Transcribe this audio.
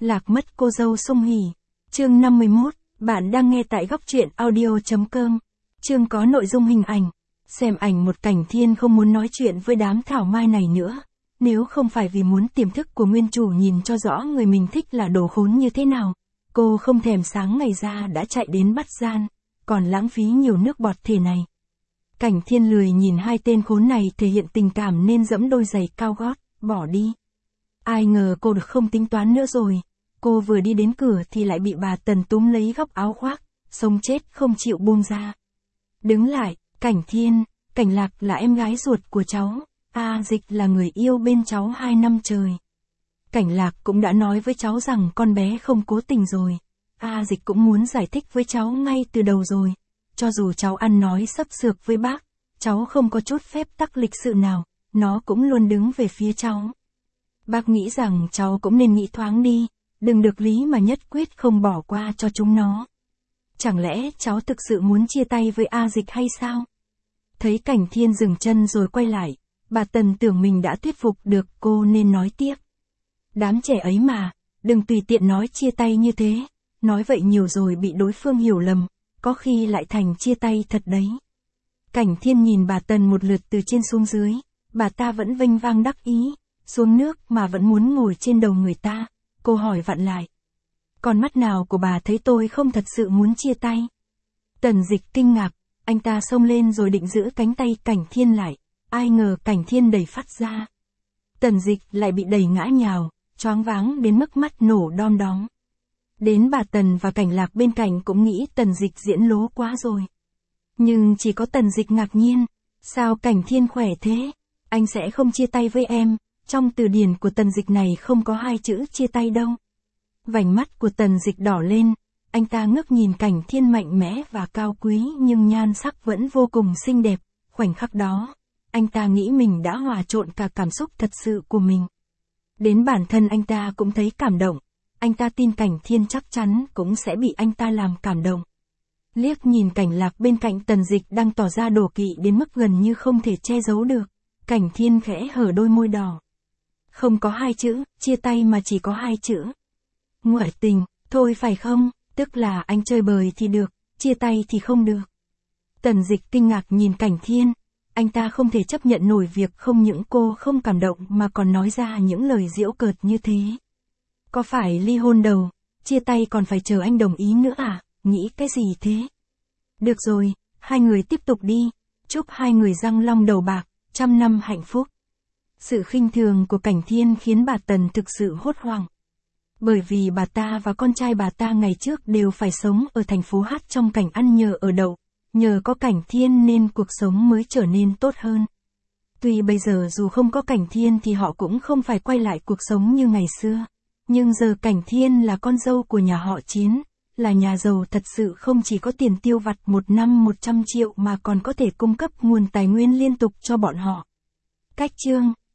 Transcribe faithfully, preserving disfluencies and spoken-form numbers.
Lạc mất cô dâu Song Hỷ. Chương năm mươi mốt, bạn đang nghe tại góc truyện audio chấm com. Chương có nội dung hình ảnh. Xem ảnh một Cảnh Thiên không muốn nói chuyện với đám thảo mai này nữa. Nếu không phải vì muốn tiềm thức của nguyên chủ nhìn cho rõ người mình thích là đồ khốn như thế nào, cô không thèm sáng ngày ra đã chạy đến bắt gian, còn lãng phí nhiều nước bọt thế này. Cảnh Thiên lười nhìn hai tên khốn này thể hiện tình cảm nên dẫm đôi giày cao gót, bỏ đi. Ai ngờ cô được không tính toán nữa rồi. Cô vừa đi đến cửa thì lại bị bà Tần túm lấy góc áo khoác, sống chết không chịu buông ra. Đứng lại, Cảnh Thiên, Cảnh Lạc là em gái ruột của cháu, A Dịch là người yêu bên cháu hai năm trời. Cảnh Lạc cũng đã nói với cháu rằng con bé không cố tình rồi. A Dịch cũng muốn giải thích với cháu ngay từ đầu rồi. Cho dù cháu ăn nói sấp sược với bác, cháu không có chút phép tắc lịch sự nào, nó cũng luôn đứng về phía cháu. Bác nghĩ rằng cháu cũng nên nghĩ thoáng đi, đừng được lý mà nhất quyết không bỏ qua cho chúng nó. Chẳng lẽ cháu thực sự muốn chia tay với A Dịch hay sao? Thấy Cảnh Thiên dừng chân rồi quay lại, bà Tần tưởng mình đã thuyết phục được cô nên nói tiếp. Đám trẻ ấy mà, đừng tùy tiện nói chia tay như thế, nói vậy nhiều rồi bị đối phương hiểu lầm, có khi lại thành chia tay thật đấy. Cảnh Thiên nhìn bà Tần một lượt từ trên xuống dưới, bà ta vẫn vênh vang đắc ý, xuống nước mà vẫn muốn ngồi trên đầu người ta, cô hỏi vặn lại. Con mắt nào của bà thấy tôi không thật sự muốn chia tay? Tần Dịch kinh ngạc, anh ta xông lên rồi định giữ cánh tay Cảnh Thiên lại, ai ngờ Cảnh Thiên đẩy phát ra. Tần Dịch lại bị đẩy ngã nhào, choáng váng đến mức mắt nổ đom đóm. Đến bà Tần và Cảnh Lạc bên cạnh cũng nghĩ Tần Dịch diễn lố quá rồi. Nhưng chỉ có Tần Dịch ngạc nhiên, sao Cảnh Thiên khỏe thế? Anh sẽ không chia tay với em, trong từ điển của Tần Dịch này không có hai chữ chia tay đâu. Vành mắt của Tần Dịch đỏ lên, anh ta ngước nhìn Cảnh Thiên mạnh mẽ và cao quý nhưng nhan sắc vẫn vô cùng xinh đẹp, khoảnh khắc đó, anh ta nghĩ mình đã hòa trộn cả cảm xúc thật sự của mình. Đến bản thân anh ta cũng thấy cảm động, anh ta tin Cảnh Thiên chắc chắn cũng sẽ bị anh ta làm cảm động. Liếc nhìn Cảnh Lạc bên cạnh Tần Dịch đang tỏ ra đố kỵ đến mức gần như không thể che giấu được, Cảnh Thiên khẽ hở đôi môi đỏ. Không có hai chữ, chia tay mà chỉ có hai chữ. Ngoại tình, thôi phải không, tức là anh chơi bời thì được, chia tay thì không được. Tần Dịch kinh ngạc nhìn Cảnh Thiên, anh ta không thể chấp nhận nổi việc không những cô không cảm động mà còn nói ra những lời giễu cợt như thế. Có phải ly hôn đầu, chia tay còn phải chờ anh đồng ý nữa à, nghĩ cái gì thế? Được rồi, hai người tiếp tục đi, chúc hai người răng long đầu bạc, trăm năm hạnh phúc. Sự khinh thường của Cảnh Thiên khiến bà Tần thực sự hốt hoảng. Bởi vì bà ta và con trai bà ta ngày trước đều phải sống ở thành phố Hát trong cảnh ăn nhờ ở đậu, nhờ có Cảnh Thiên nên cuộc sống mới trở nên tốt hơn. Tuy bây giờ dù không có Cảnh Thiên thì họ cũng không phải quay lại cuộc sống như ngày xưa. Nhưng giờ Cảnh Thiên là con dâu của nhà họ Chiến, là nhà giàu thật sự không chỉ có tiền tiêu vặt một năm một trăm triệu mà còn có thể cung cấp nguồn tài nguyên liên tục cho bọn họ. Cách chương